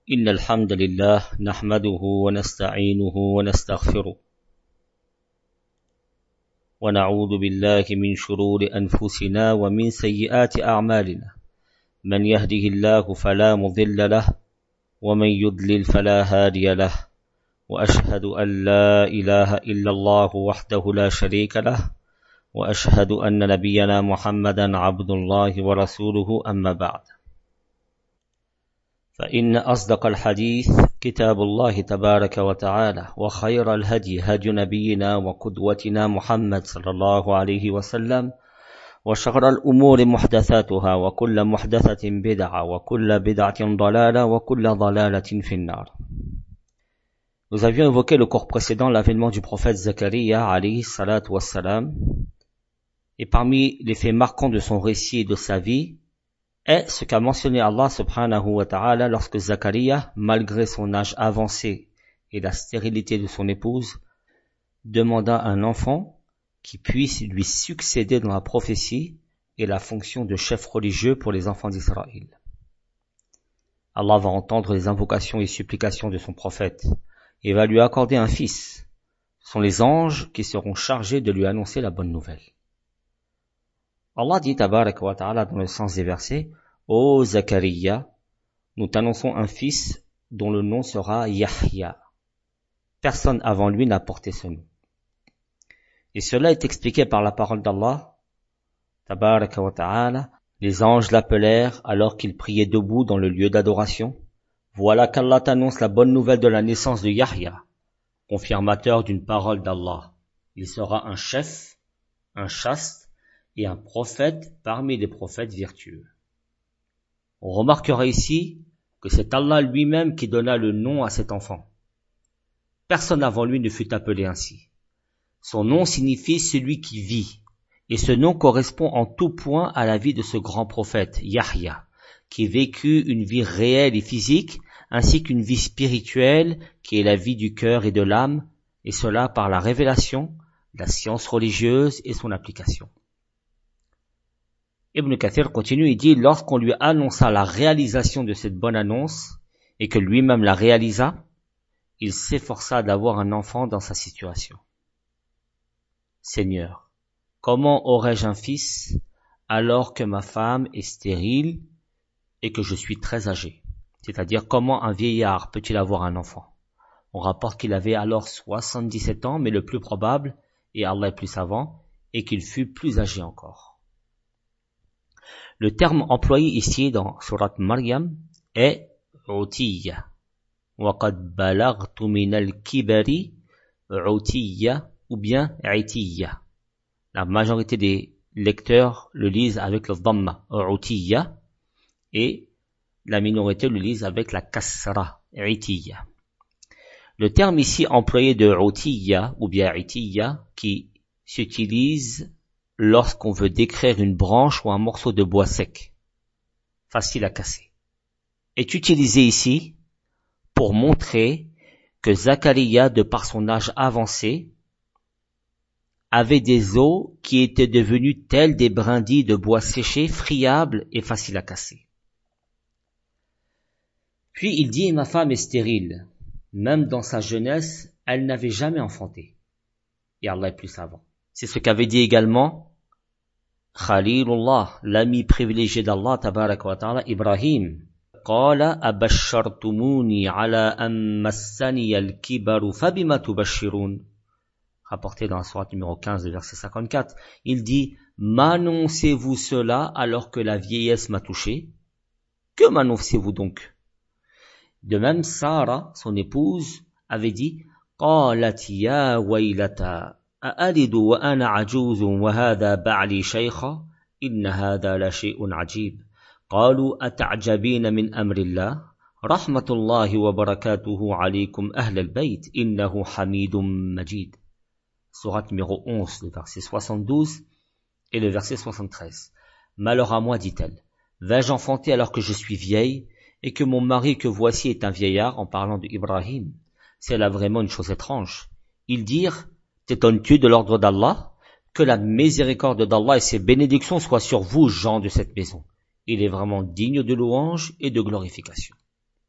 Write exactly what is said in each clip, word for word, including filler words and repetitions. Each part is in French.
إن الحمد لله نحمده ونستعينه ونستغفره ونعوذ بالله من شرور أنفسنا ومن سيئات أعمالنا من يهده الله فلا مضل له ومن يضلل فلا هادي له وأشهد أن لا إله إلا الله وحده لا شريك له وأشهد أن نبينا محمدا عبد الله ورسوله أما بعد فإن أصدق الحديث كتاب الله تبارك وتعالى وخير الهدي هدي نبينا وقدوتنا محمد صلى الله عليه وسلم وشر الأمور محدثاتها وكل محدثة بدعة وكل بدعة ضلالة وكل ضلالة في النار. Nous avions évoqué le cours précédent l'avènement du prophète Zakaria alayhi salatu wassalam, et parmi les faits marquants de son récit et de sa vie est ce qu'a mentionné Allah subhanahu wa ta'ala lorsque Zakaria, malgré son âge avancé et la stérilité de son épouse, demanda un enfant qui puisse lui succéder dans la prophétie et la fonction de chef religieux pour les enfants d'Israël. Allah va entendre les invocations et supplications de son prophète et va lui accorder un fils. Ce sont les anges qui seront chargés de lui annoncer la bonne nouvelle. Allah dit tabaraka wa ta'ala dans le sens des versets: Ô Zakaria, nous t'annonçons un fils dont le nom sera Yahya. Personne avant lui n'a porté ce nom. Et cela est expliqué par la parole d'Allah tabaraka wa ta'ala. Les anges l'appelèrent alors qu'il priait debout dans le lieu d'adoration. Voilà qu'Allah t'annonce la bonne nouvelle de la naissance de Yahya, confirmateur d'une parole d'Allah. Il sera un chef, un chaste et un prophète parmi les prophètes vertueux. On remarquera ici que c'est Allah lui-même qui donna le nom à cet enfant. Personne avant lui ne fut appelé ainsi. Son nom signifie celui qui vit, et ce nom correspond en tout point à la vie de ce grand prophète, Yahya, qui vécut une vie réelle et physique, ainsi qu'une vie spirituelle qui est la vie du cœur et de l'âme, et cela par la révélation, la science religieuse et son application. Ibn Kathir continue et dit: lorsqu'on lui annonça la réalisation de cette bonne annonce, et que lui-même la réalisa, il s'efforça d'avoir un enfant dans sa situation. Seigneur, comment aurais-je un fils alors que ma femme est stérile et que je suis très âgé? C'est-à-dire, comment un vieillard peut-il avoir un enfant? On rapporte qu'il avait alors soixante-dix-sept ans, mais le plus probable, et Allah est plus savant, est qu'il fut plus âgé encore. Le terme employé ici dans Surat Maryam est Utiyya. وَقَدْ بَلَغْتُ مِنَ الْكِبَرِ Utiyya ou bien Itiyya. La majorité des lecteurs le lisent avec le dhamma, Utiyya, et la minorité le lisent avec la kasra, Itiyya. Le terme ici employé de Utiyya ou bien Itiyya, qui s'utilise lorsqu'on veut décrire une branche ou un morceau de bois sec, facile à casser, est utilisé ici pour montrer que Zakaria, de par son âge avancé, avait des os qui étaient devenus tels des brindilles de bois séché, friables et faciles à casser. Puis il dit: ma femme est stérile. Même dans sa jeunesse, elle n'avait jamais enfanté. Et Allah est plus savant. C'est ce qu'avait dit également Khalilullah, l'ami privilégié d'Allah tabaraka wa ta'ala, Ibrahim. Qala abashartumuni ala an massani al-kibaru fabima tubashirun. Rapporté dans la sourate numéro quinze, verset cinquante-quatre. Il dit: m'annoncez-vous cela alors que la vieillesse m'a touché? Que m'annoncez-vous donc? De même, Sarah, son épouse, avait dit: qalat ya waylata أألد وأنا عجوز وهذا بعلي شيخا إن هذا لشيء عجيب قالوا أتعجبين من أمر الله رحمة الله وبركاته عليكم أهل البيت إنه حميد مجيد. Sourate numéro onze, le verset soixante-douze et le verset soixante-treize. Malheur à moi, dit-elle, vais-je enfanter alors que je suis vieille et que mon mari que voici est un vieillard? En parlant de Ibrahim, c'est là vraiment une chose étrange. Ils dirent: t'étonnes-tu de l'ordre d'Allah? Que la miséricorde d'Allah et ses bénédictions soient sur vous, gens de cette maison. Il est vraiment digne de louange et de glorification.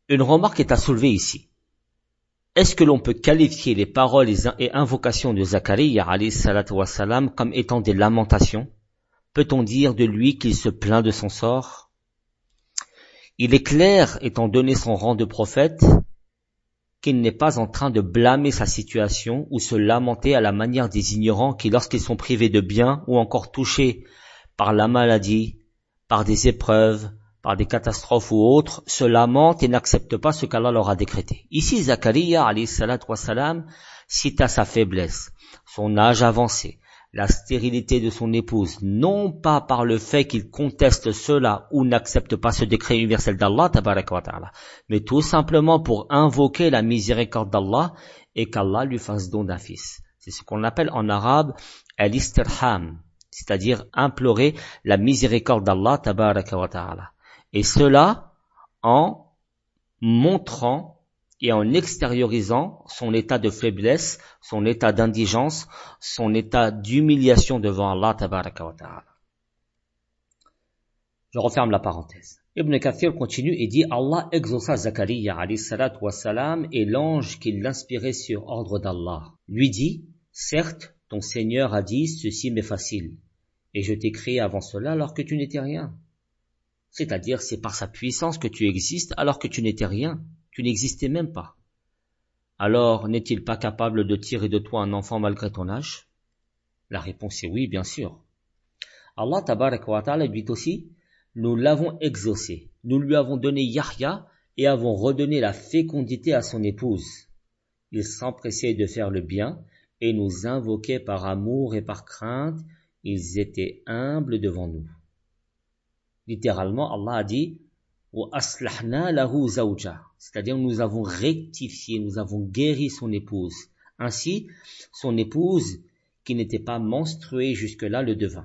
Une remarque est à soulever ici. Est-ce que l'on peut qualifier les paroles et invocations de Zachariya alayhi salatu wassalam comme étant des lamentations? Peut-on dire de lui qu'il se plaint de son sort? Il est clair, étant donné son rang de prophète, qu'il n'est pas en train de blâmer sa situation ou se lamenter à la manière des ignorants qui, lorsqu'ils sont privés de biens ou encore touchés par la maladie, par des épreuves, par des catastrophes ou autres, se lamentent et n'acceptent pas ce qu'Allah leur a décrété. Ici, Zachariya alayhi salatu wassalam cita sa faiblesse, son âge avancé, la stérilité de son épouse, non pas par le fait qu'il conteste cela ou n'accepte pas ce décret universel d'Allah, tabaraka wa ta'ala, mais tout simplement pour invoquer la miséricorde d'Allah et qu'Allah lui fasse don d'un fils. C'est ce qu'on appelle en arabe al-istirham, c'est-à-dire implorer la miséricorde d'Allah, tabaraka wa ta'ala. Et cela en montrant et en extériorisant son état de faiblesse, son état d'indigence, son état d'humiliation devant Allah tabaraka wa ta'ala. Je referme la parenthèse. Ibn Kathir continue et dit: Allah exauça Zachariya alayhi salatu wassalam et l'ange qui l'inspirait sur ordre d'Allah lui dit: certes, ton Seigneur a dit ceci m'est facile, et je t'ai créé avant cela alors que tu n'étais rien. C'est-à-dire, c'est par sa puissance que tu existes alors que tu n'étais rien. Tu n'existais même pas. Alors, n'est-il pas capable de tirer de toi un enfant malgré ton âge? La réponse est oui, bien sûr. Allah tabaraka wa ta'ala dit aussi: nous l'avons exaucé, nous lui avons donné Yahya et avons redonné la fécondité à son épouse. Il s'empressait de faire le bien et nous invoquait par amour et par crainte. Ils étaient humbles devant nous. Littéralement, Allah a dit: وَأَصْلَحْنَا لَهُ زَوْجًا, c'est-à-dire nous avons rectifié, nous avons guéri son épouse. Ainsi, son épouse, qui n'était pas menstruée jusque-là, le devint.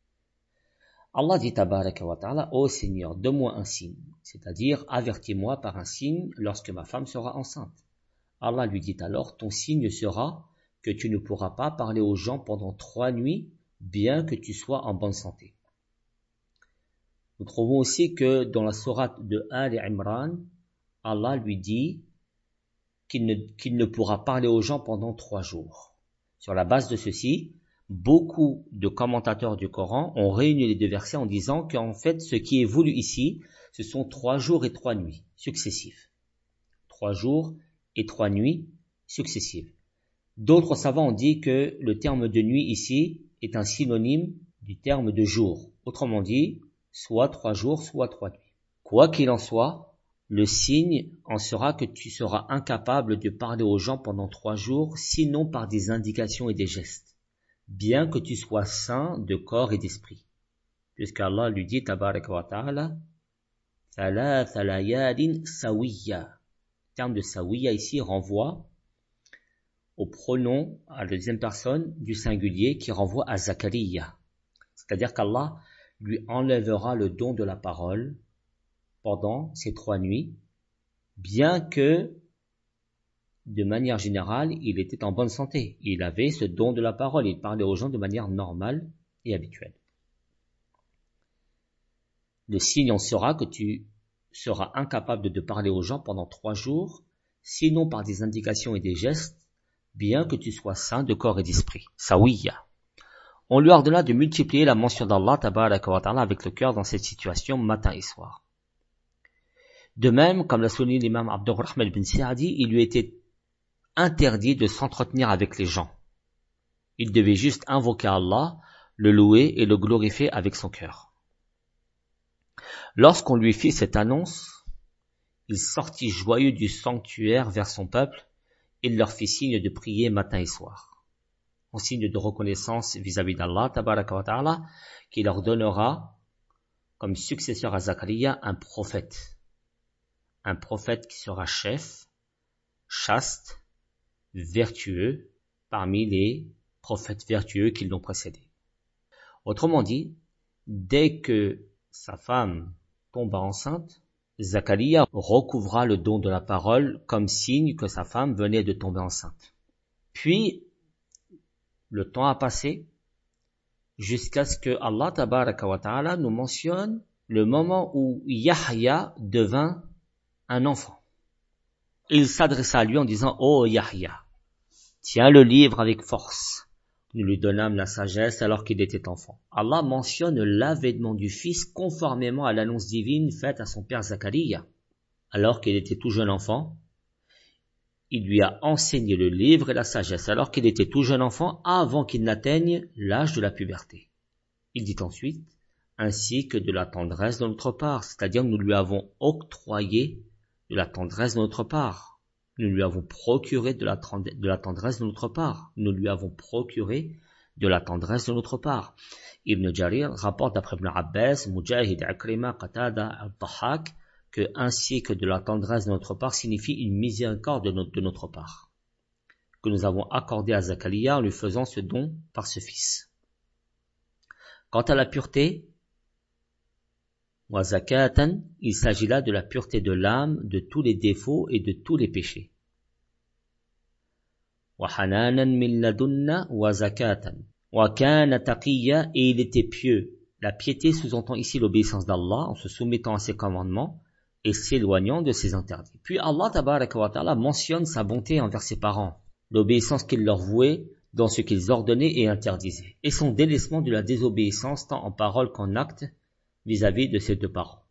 Allah dit tabaraka wa ta'ala: ô Seigneur, donne-moi un signe, c'est-à-dire avertis-moi par un signe lorsque ma femme sera enceinte. Allah lui dit alors: ton signe sera que tu ne pourras pas parler aux gens pendant trois nuits, bien que tu sois en bonne santé. Nous trouvons aussi que dans la sourate de Ali Imran, Allah lui dit qu'il ne, qu'il ne pourra parler aux gens pendant trois jours. Sur la base de ceci, beaucoup de commentateurs du Coran ont réuni les deux versets en disant qu'en fait, ce qui est voulu ici, ce sont trois jours et trois nuits successives. Trois jours et trois nuits successives. D'autres savants ont dit que le terme de nuit ici est un synonyme du terme de jour. Autrement dit, soit trois jours, soit trois nuits. Quoi qu'il en soit, le signe en sera que tu seras incapable de parler aux gens pendant trois jours, sinon par des indications et des gestes, bien que tu sois sain de corps et d'esprit. Puisqu'Allah lui dit, tabaraka wa ta'ala, thalatha layalin sawiya. Le terme de sawiya ici renvoie au pronom à la deuxième personne du singulier qui renvoie à Zachariya. C'est-à-dire qu'Allah lui enlèvera le don de la parole pendant ces trois nuits, bien que, de manière générale, il était en bonne santé. Il avait ce don de la parole, il parlait aux gens de manière normale et habituelle. Le signe en sera que tu seras incapable de parler aux gens pendant trois jours, sinon par des indications et des gestes, bien que tu sois sain de corps et d'esprit. Sawiya. On lui ordonna de multiplier la mention d'Allah tabaraka wa ta'ala avec le cœur dans cette situation matin et soir. De même, comme l'a souligné l'imam Abdurrahman bin Sa'di, il lui était interdit de s'entretenir avec les gens. Il devait juste invoquer Allah, le louer et le glorifier avec son cœur. Lorsqu'on lui fit cette annonce, il sortit joyeux du sanctuaire vers son peuple et leur fit signe de prier matin et soir, en signe de reconnaissance vis-à-vis d'Allah, tabaraka wa ta'ala, qui leur donnera comme successeur à Zachariya un prophète. Un prophète qui sera chef, chaste, vertueux, parmi les prophètes vertueux qui l'ont précédé. Autrement dit, dès que sa femme tomba enceinte, Zachariya recouvra le don de la parole comme signe que sa femme venait de tomber enceinte. Puis, le temps a passé jusqu'à ce que Allah tabaraka wa ta'ala nous mentionne le moment où Yahya devint un enfant. il s'adressa à lui en disant « Oh Yahya, tiens le livre avec force. » Nous lui donnâmes la sagesse alors qu'il était enfant. Allah mentionne l'avènement du fils conformément à l'annonce divine faite à son père Zakaria. Alors qu'il était tout jeune enfant, il lui a enseigné le livre et la sagesse alors qu'il était tout jeune enfant avant qu'il n'atteigne l'âge de la puberté. Il dit ensuite, ainsi que de la tendresse de notre part, c'est-à-dire nous lui avons octroyé de la tendresse de notre part. Nous lui avons procuré de la, de la tendresse de notre part. Nous lui avons procuré de la tendresse de notre part. Ibn Jarir rapporte d'après Ibn Abbas, Mujahid, Akrima, Qatada, Al-Tahak, que ainsi que de la tendresse de notre part signifie une miséricorde de notre, de notre part, que nous avons accordé à Zakaria en lui faisant ce don par ce fils. Quant à la pureté, wa zakatan, il s'agit là de la pureté de l'âme, de tous les défauts et de tous les péchés. Wa hananan min ladunna wa zakatan. Wa kana taqiyya, et il était pieux. La piété sous-entend ici l'obéissance d'Allah en se soumettant à ses commandements et s'éloignant de ses interdits. Puis Allah tabaraka wa ta'ala mentionne sa bonté envers ses parents, l'obéissance qu'il leur vouait dans ce qu'ils ordonnaient et interdisaient, et son délaissement de la désobéissance tant en parole qu'en acte vis-à-vis de ses deux parents.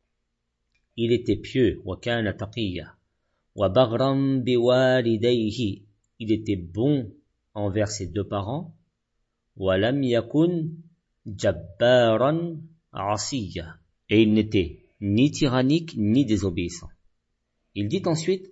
Il était pieux, wa kana taqiyya, wa baghran biwalidayhi, il était bon envers ses deux parents, wa lam yakun jabbaran asiyya, et il n'était ni tyrannique ni désobéissant. Il dit ensuite,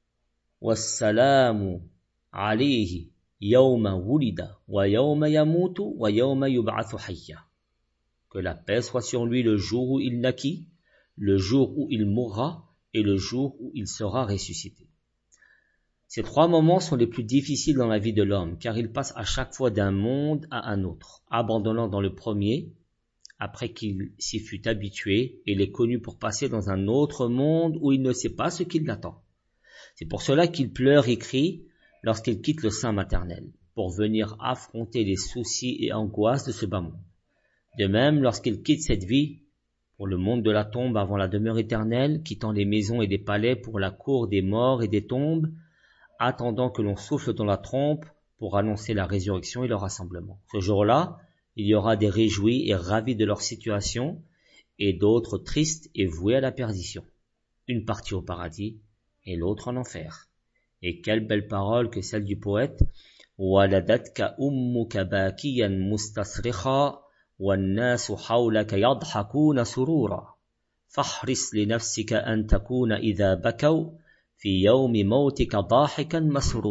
wassalamu alayhi yawma wulida wa yawma yamutu wa yawma yub'athu hayya. Que la paix soit sur lui le jour où il naquit, le jour où il mourra et le jour où il sera ressuscité. Ces trois moments sont les plus difficiles dans la vie de l'homme, car il passe à chaque fois d'un monde à un autre, abandonnant dans le premier, après qu'il s'y fut habitué, et l'est connu pour passer dans un autre monde où il ne sait pas ce qui l'attend. C'est pour cela qu'il pleure et crie lorsqu'il quitte le sein maternel, pour venir affronter les soucis et angoisses de ce bas monde. De même, lorsqu'il quitte cette vie pour le monde de la tombe avant la demeure éternelle, quittant les maisons et les palais pour la cour des morts et des tombes, attendant que l'on souffle dans la trompe pour annoncer la résurrection et le rassemblement. Ce jour-là, il y aura des réjouis et ravis de leur situation, et d'autres tristes et voués à la perdition. Une partie au paradis et l'autre en enfer. Et quelle belle parole que celle du poète « Waladatka ummuka bakiyan mustasrikha والناس حولك يضحكون سرورا فاحرص لنفسك أن تكون إذا بكوا في يوم موتك ضاحكا مسرورا. »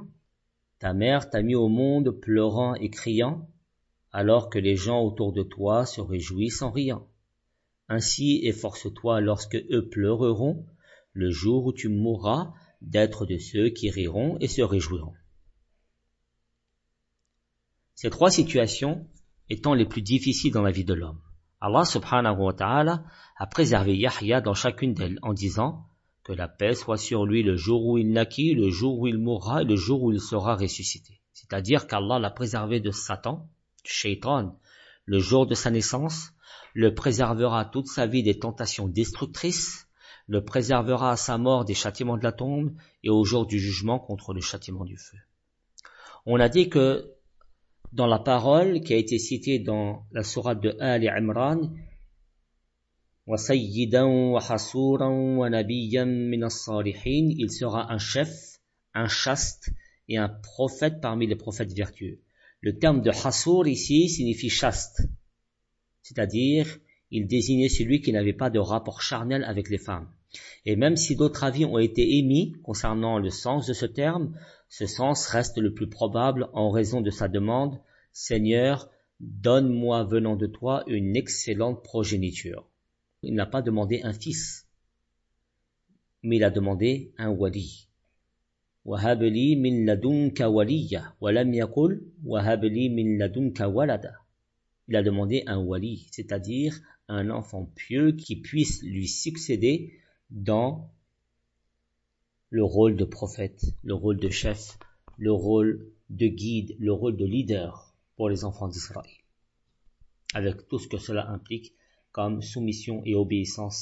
Ta mère t'a mis au monde pleurant et criant, alors que les gens autour de toi se réjouissent en riant. Ainsi efforce-toi lorsque eux pleureront, le jour où tu mourras, d'être de ceux qui riront et se réjouiront. Ces trois situations étant les plus difficiles dans la vie de l'homme, Allah subhanahu wa ta'ala a préservé Yahya dans chacune d'elles en disant que la paix soit sur lui le jour où il naquit, le jour où il mourra et le jour où il sera ressuscité. C'est-à-dire qu'Allah l'a préservé de Satan, du Shaitan, le jour de sa naissance, le préservera toute sa vie des tentations destructrices, le préservera à sa mort des châtiments de la tombe et au jour du jugement contre le châtiment du feu. On a dit que dans la parole qui a été citée dans la sourate de Ali Imran, wa sayyidan wa hasuran wa nabiyyan min as-salihin, il sera un chef, un chaste et un prophète parmi les prophètes vertueux. Le terme de hasur ici signifie chaste, c'est-à-dire il désignait celui qui n'avait pas de rapport charnel avec les femmes. Et même si d'autres avis ont été émis concernant le sens de ce terme, ce sens reste le plus probable en raison de sa demande « Seigneur, donne-moi venant de toi une excellente progéniture ». Il n'a pas demandé un fils, mais il a demandé un wali. « Wahab li min ladunka waliya » wa lam yakul « Wahab li min ladunka walada » Il a demandé un wali, c'est-à-dire un enfant pieux qui puisse lui succéder dans le rôle de prophète, le rôle de chef, le rôle de guide, le rôle de leader pour les enfants d'Israël, avec tout ce que cela implique comme soumission et obéissance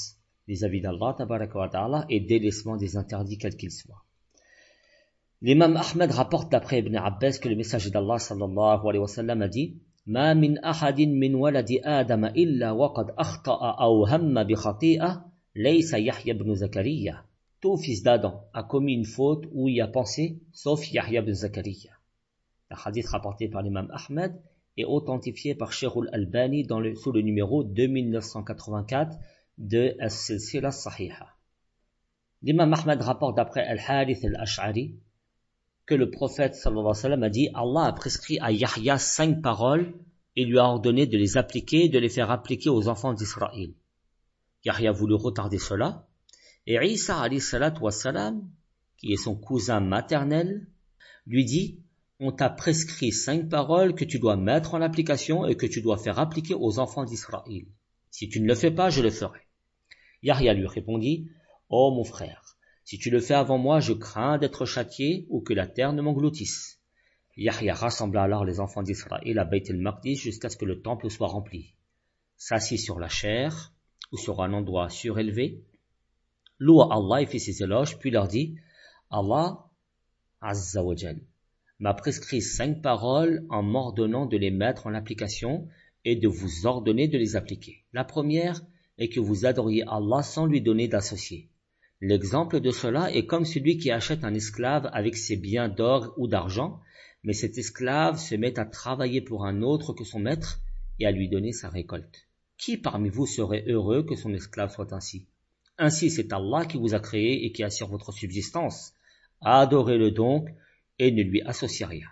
vis-à-vis d'Allah tabaraka wa ta'ala et délaissement des interdits quels qu'ils soient. L'imam Ahmed rapporte d'après Ibn Abbas que le messager d'Allah sallallahu alayhi wa sallam a dit Ma min ahadin min waladi Adam illa waqad akhta'a aw hamma bi khati'a laysa Yahya ibn Zakariya. Tout fils d'Adam a commis une faute ou y a pensé, sauf Yahya ibn Zakariya. Le hadith rapporté par l'imam Ahmed est authentifié par Sheikh al-Albani dans le, sous le numéro deux mille neuf cent quatre-vingt-quatre de As-Silsila as-Sahiha. L'imam Ahmed rapporte d'après Al-Harith al-Ash'ari que le prophète sallallahu alayhi wa sallam a dit Allah a prescrit à Yahya cinq paroles et lui a ordonné de les appliquer et de les faire appliquer aux enfants d'Israël. Yahya voulut retarder cela et Isa alayhi salatu wa salam, qui est son cousin maternel, lui dit on t'a prescrit cinq paroles que tu dois mettre en application et que tu dois faire appliquer aux enfants d'Israël. Si tu ne le fais pas, je le ferai. Yahya lui répondit ô mon frère, si tu le fais avant moi, je crains d'être châtié ou que la terre ne m'engloutisse. Yahya rassembla alors les enfants d'Israël à Bayt el-Maqdis jusqu'à ce que le temple soit rempli. S'assit sur la chaire ou sur un endroit surélevé, loua Allah et fit ses éloges, puis leur dit Allah Azza wa Jal m'a prescrit cinq paroles en m'ordonnant de les mettre en application et de vous ordonner de les appliquer. La première est que vous adoriez Allah sans lui donner d'associé. L'exemple de cela est comme celui qui achète un esclave avec ses biens d'or ou d'argent, mais cet esclave se met à travailler pour un autre que son maître et à lui donner sa récolte. Qui parmi vous serait heureux que son esclave soit ainsi? Ainsi c'est Allah qui vous a créé et qui assure votre subsistance. Adorez-le donc et ne lui associez rien.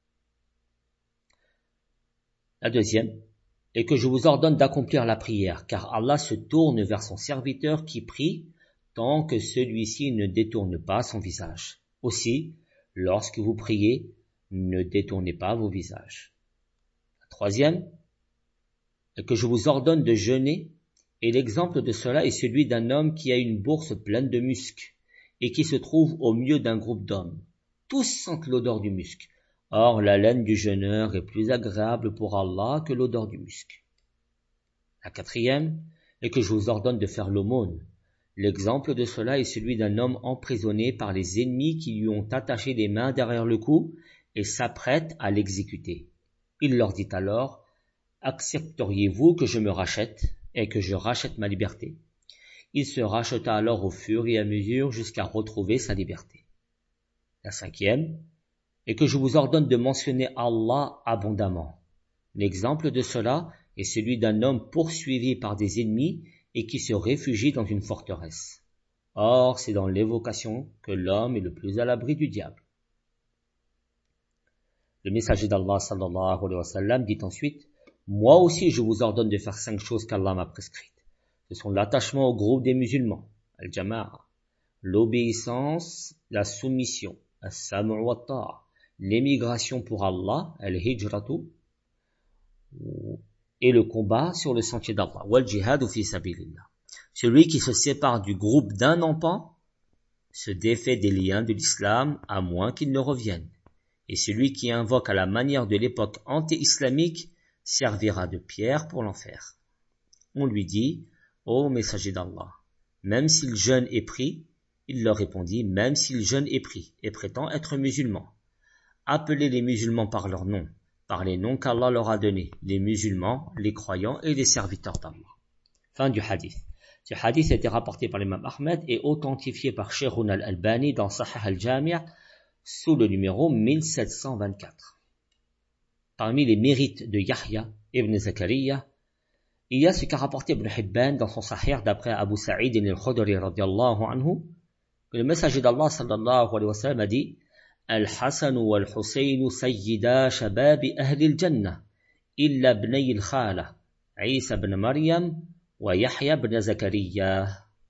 La deuxième est que je vous ordonne d'accomplir la prière, car Allah se tourne vers son serviteur qui prie tant que celui-ci ne détourne pas son visage. Aussi, lorsque vous priez, ne détournez pas vos visages. La troisième est que je vous ordonne de jeûner, et l'exemple de cela est celui d'un homme qui a une bourse pleine de musc et qui se trouve au milieu d'un groupe d'hommes. Tous sentent l'odeur du musc. Or, la laine du jeûneur est plus agréable pour Allah que l'odeur du musc. La quatrième est que je vous ordonne de faire l'aumône. L'exemple de cela est celui d'un homme emprisonné par les ennemis qui lui ont attaché les mains derrière le cou et s'apprête à l'exécuter. Il leur dit alors, « Accepteriez-vous que je me rachète et que je rachète ma liberté ?» Il se racheta alors au fur et à mesure jusqu'à retrouver sa liberté. La cinquième est que je vous ordonne de mentionner Allah abondamment. L'exemple de cela est celui d'un homme poursuivi par des ennemis et qui se réfugie dans une forteresse. Or, c'est dans l'évocation que l'homme est le plus à l'abri du diable. Le messager d'Allah sallallahu alayhi wa sallam dit ensuite « Moi aussi je vous ordonne de faire cinq choses qu'Allah m'a prescrites. Ce sont l'attachement au groupe des musulmans, al-jama'a, l'obéissance, la soumission, as-sam'u wa ta'a, l'émigration pour Allah, al-hijratu, et le combat sur le sentier d'Allah, wal jihadu fi sabilillah. Celui qui se sépare du groupe d'un empan se défait des liens de l'islam à moins qu'il ne revienne. Et celui qui invoque à la manière de l'époque anti-islamique servira de pierre pour l'enfer. On lui dit, ô messager d'Allah, même s'il jeûne et prie, il leur répondit, même s'il jeûne et prie, et prétend être musulman. Appelez les musulmans par leur nom, par les noms qu'Allah leur a donnés, les musulmans, les croyants et les serviteurs d'Allah. Fin du hadith. Ce hadith a été rapporté par l'imam Ahmed et authentifié par Sheikh al-Albani dans Sahih al-Jami' sous le numéro mille sept cent vingt-quatre. Parmi les mérites de Yahya ibn Zakariya, il y a ce qu'a rapporté Ibn Hibban dans son Sahih d'après Abu Sa'id al-Khudri radiyallahu anhu, que le messager d'Allah sallallahu alayhi wa sallam a dit Al-Hasan wal-Husayn sayyida shababi ahli al-Jannah, illa ibnay al-Khala, Isa ibn Maryam wa Yahya ibn Zakariya.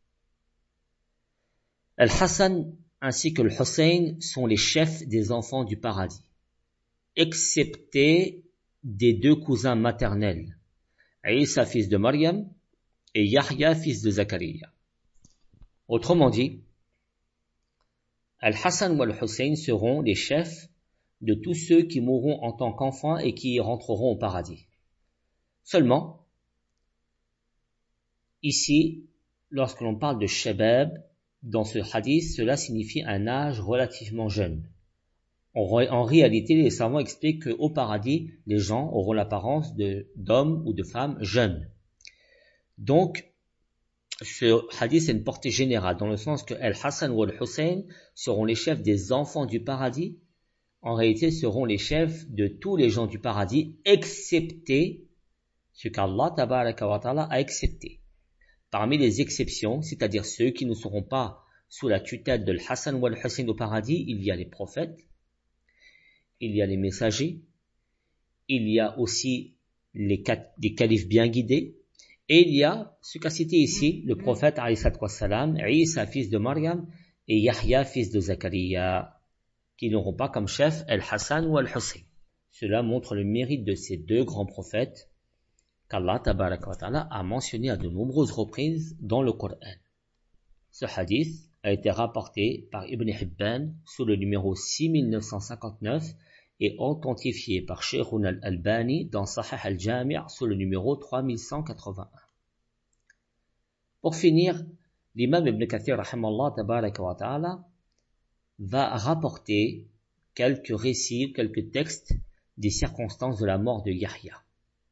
Al-Hasan ainsi que le Hussein sont les chefs des enfants du paradis, excepté des deux cousins maternels, Isa fils de Maryam et Yahya fils de Zakariya. Autrement dit, Al-Hassan ou Al-Hussein seront les chefs de tous ceux qui mourront en tant qu'enfants et qui y rentreront au paradis. Seulement, ici, lorsque l'on parle de shabab, dans ce hadith, cela signifie un âge relativement jeune. En, en réalité, les savants expliquent qu'au paradis, les gens auront l'apparence de, d'hommes ou de femmes jeunes. Donc, ce hadith a une portée générale, dans le sens que Al-Hassan ou Al-Hussein seront les chefs des enfants du paradis. En réalité, seront les chefs de tous les gens du paradis, excepté ce qu'Allah tabaraka wa ta'ala a accepté. Parmi les exceptions, c'est-à-dire ceux qui ne seront pas sous la tutelle de Al-Hassan ou Al-Hussein au paradis, il y a les prophètes, il y a les messagers, il y a aussi les, les califes bien guidés, et il y a ce qu'a cité ici le prophète alayhi salatu wassalam, Isa fils de Maryam et Yahya fils de Zakaria, qui n'auront pas comme chef Al-Hassan ou Al-Hussein. Cela montre le mérite de ces deux grands prophètes qu'Allah tabaraka wa ta'ala a mentionné à de nombreuses reprises dans le Coran. Ce hadith a été rapporté par Ibn Hibban sous le numéro six mille neuf cent cinquante-neuf et authentifié par Sheikhun al-Albani dans Sahih al-Jami' sous le numéro trois mille cent quatre-vingt-un. Pour finir, l'imam Ibn Kathir rahimallah tabaraka wa ta'ala va rapporter quelques récits, quelques textes des circonstances de la mort de Yahya.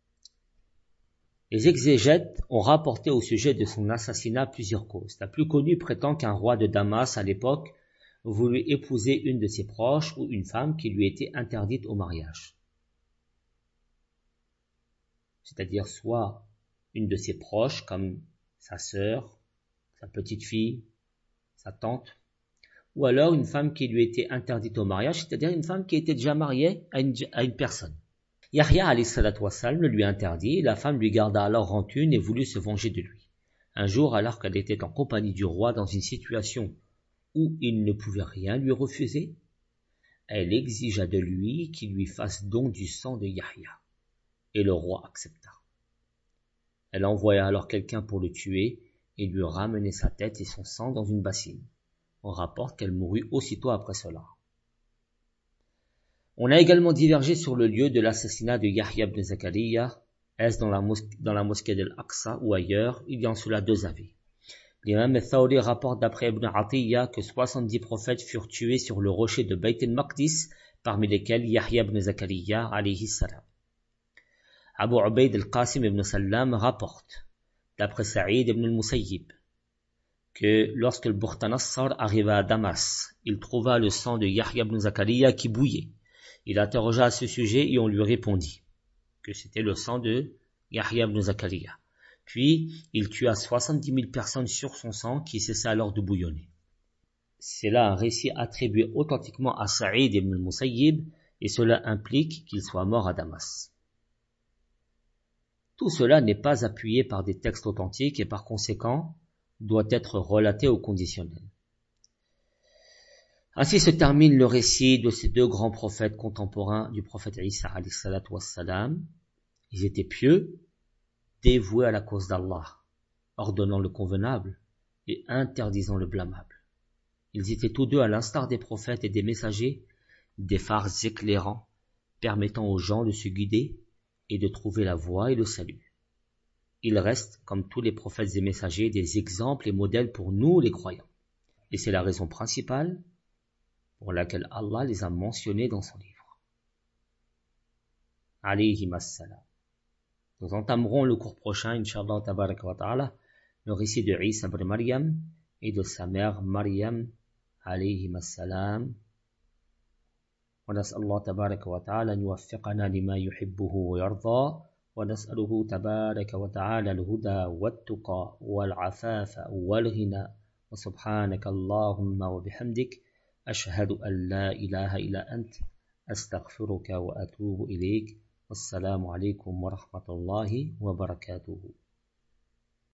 Les exégètes ont rapporté au sujet de son assassinat plusieurs causes. La plus connue prétend qu'un roi de Damas à l'époque voulut épouser une de ses proches ou une femme qui lui était interdite au mariage. C'est-à-dire soit une de ses proches comme sa sœur, sa petite fille, sa tante, ou alors une femme qui lui était interdite au mariage, c'est-à-dire une femme qui était déjà mariée à une, à une personne. Yahya alayhi salatu wassalam le lui interdit, et la femme lui garda alors rancune et voulut se venger de lui. Un jour, alors qu'elle était en compagnie du roi dans une situation où il ne pouvait rien lui refuser, elle exigea de lui qu'il lui fasse don du sang de Yahya, et le roi accepta. Elle envoya alors quelqu'un pour le tuer et lui ramener sa tête et son sang dans une bassine. On rapporte qu'elle mourut aussitôt après cela. On a également divergé sur le lieu de l'assassinat de Yahya ibn Zakaria. Est-ce dans la mosquée, dans la mosquée d'Al-Aqsa ou ailleurs? Il y en cela deux avis. L'imam al-Thawri rapporte d'après Ibn Atiyya que soixante-dix prophètes furent tués sur le rocher de Bayt al-Maqdis, parmi lesquels Yahya ibn Zakaria alayhi salam. Abu Ubayd al-Qasim ibn Sallam rapporte, d'après Saïd ibn al-Musayyib, que lorsque le Buhtanassar arriva à Damas, il trouva le sang de Yahya ibn Zakaria qui bouillait. Il interrogea à ce sujet et on lui répondit que c'était le sang de Yahya ibn Zakaria. Puis, il tua soixante-dix mille personnes sur son sang qui cessa alors de bouillonner. C'est là un récit attribué authentiquement à Saïd ibn al-Musayyib et cela implique qu'il soit mort à Damas. Tout cela n'est pas appuyé par des textes authentiques et par conséquent doit être relaté au conditionnel. Ainsi se termine le récit de ces deux grands prophètes contemporains du prophète Isa alayhi salatu wassalam. Ils étaient pieux, dévoués à la cause d'Allah, ordonnant le convenable et interdisant le blâmable. Ils étaient tous deux, à l'instar des prophètes et des messagers, des phares éclairants, permettant aux gens de se guider et de trouver la voie et le salut. Ils restent, comme tous les prophètes et messagers, des exemples et modèles pour nous les croyants. Et c'est la raison principale pour laquelle Allah les a mentionnés dans son livre. Alayhim as-salam. Nous entamerons le cours prochain, Inch'Allah tabaraka wa ta'ala, le récit de Isa ibn Maryam et de sa mère Maryam, alayhim as-salam. ونسأل الله تبارك وتعالى أن يوفقنا لما يحبه ويرضى ونسأله تبارك وتعالى الهدى والتقى والعفاف والغنى وسبحانك اللهم وبحمدك أشهد أن لا إله إلا أنت أستغفرك وأتوب إليك والسلام عليكم ورحمة الله وبركاته.